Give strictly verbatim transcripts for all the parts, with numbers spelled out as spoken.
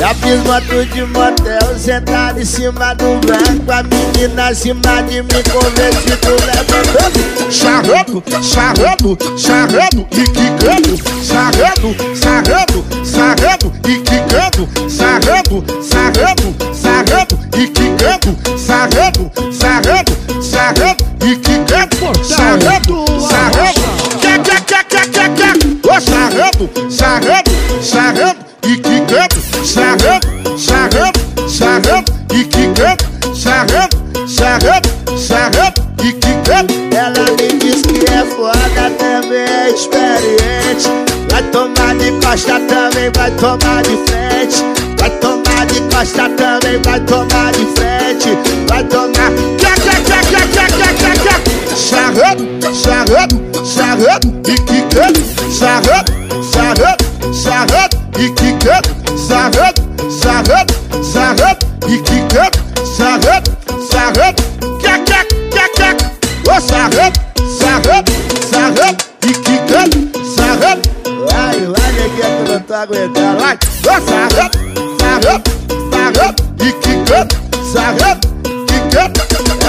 Já fiz moto de motel, sentado em cima do banco, a menina em cima de mim com vestido levantando. Sarrando, sarrando, sarrando e quicando. Sarrando, sarrando, sarrando e quicando. Sarrando, sarrando, sarrando e quicando. Sarrando, sarrando, sarrando e quicando. Sarrando, sarrando, quer, quer, quer, quer, quer, quer. Ô, sarrando, sarrando, sarrando e quicando. Sarrando, sarrando, sarrando e quicando. Sarrando, sarrando, sarrando e quicando. Ela me diz que é foda, também é experiente. Vai tomar de costa também, vai tomar de frente. Vai tomar de costa também, vai tomar de frente. Vai tomar. Quer, quer, quer, quer, quer, quer, quer, quer. Sarrando, sarrando, sarrando e quicando. Sarrando, sarrando, sarrando e quicando. Sarrando, sarrando, sarrando e quicando. Sarrando, sarrando, quer, quer, quer, quer. Ô, sarrando, sarrando, sarrando e quicando. Sarrando. Vai, vai, neguinha, que eu não tô aguentando. Vai, ô, sarrando, sarrando, sarrando e quicando. Sarrando, quicando.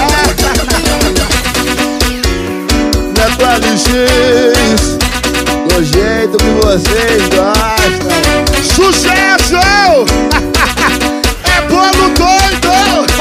Não é pra X, do jeito que vocês gostam. Sucesso! É bolo doido!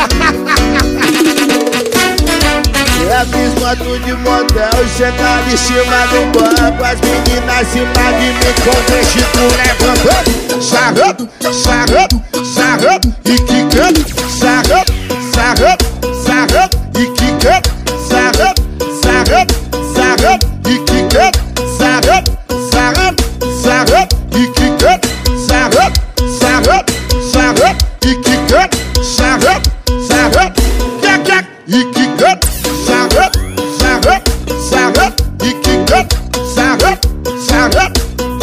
Já fiz moto de motel, sentado em cima do banco, as meninas em cima de mim com vestido levantando. Sarrando, sarrando, sarrando e quicando. Sarrando, sarrando, sarrando e quicando. Sarrando, sarrando, sarrando e quicando. Sarrando, sarrando, sarrando e quicando. Sarrando, sarrando, sarrando e quicando. Sarrando, sarrando, quer, quer e quicando. Sarrando, sarrando, sarrando e quicando. Sarrando, sarrando.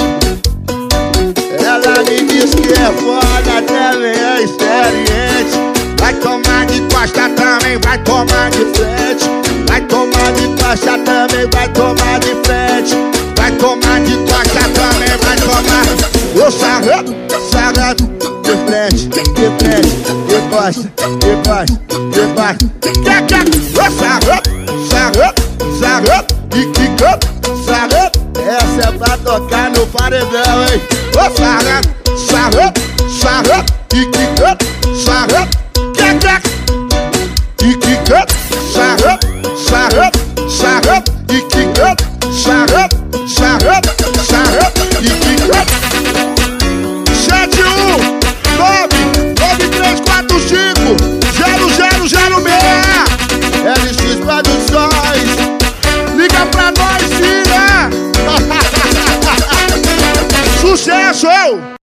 Ela me diz que é foda, também é experiente. Vai tomar de costa também, vai tomar de frente. Vai tomar de costa também, vai tomar de frente. Vai tomar de costa também, vai tomar. Ô, sarrando, sarrando, De frente, de frente, de costa, de costa, de costa. quer, quer. Ô, sarrando, sarrando, sarrando e quicando. Sarrando, Essa é pra tocar no paredão, hein? ô, sarrando, sarrando, sarrando e quicando. Sarrando, quer, quer. E quicando. Sarrando, sarrando, sarrando e quicando. Sarrando, sarrando, sarrando e quicando. Sete um nove nove três quatro cinco zero zero zero seis. L X Produções. Liga pra nós, filha. Sucesso!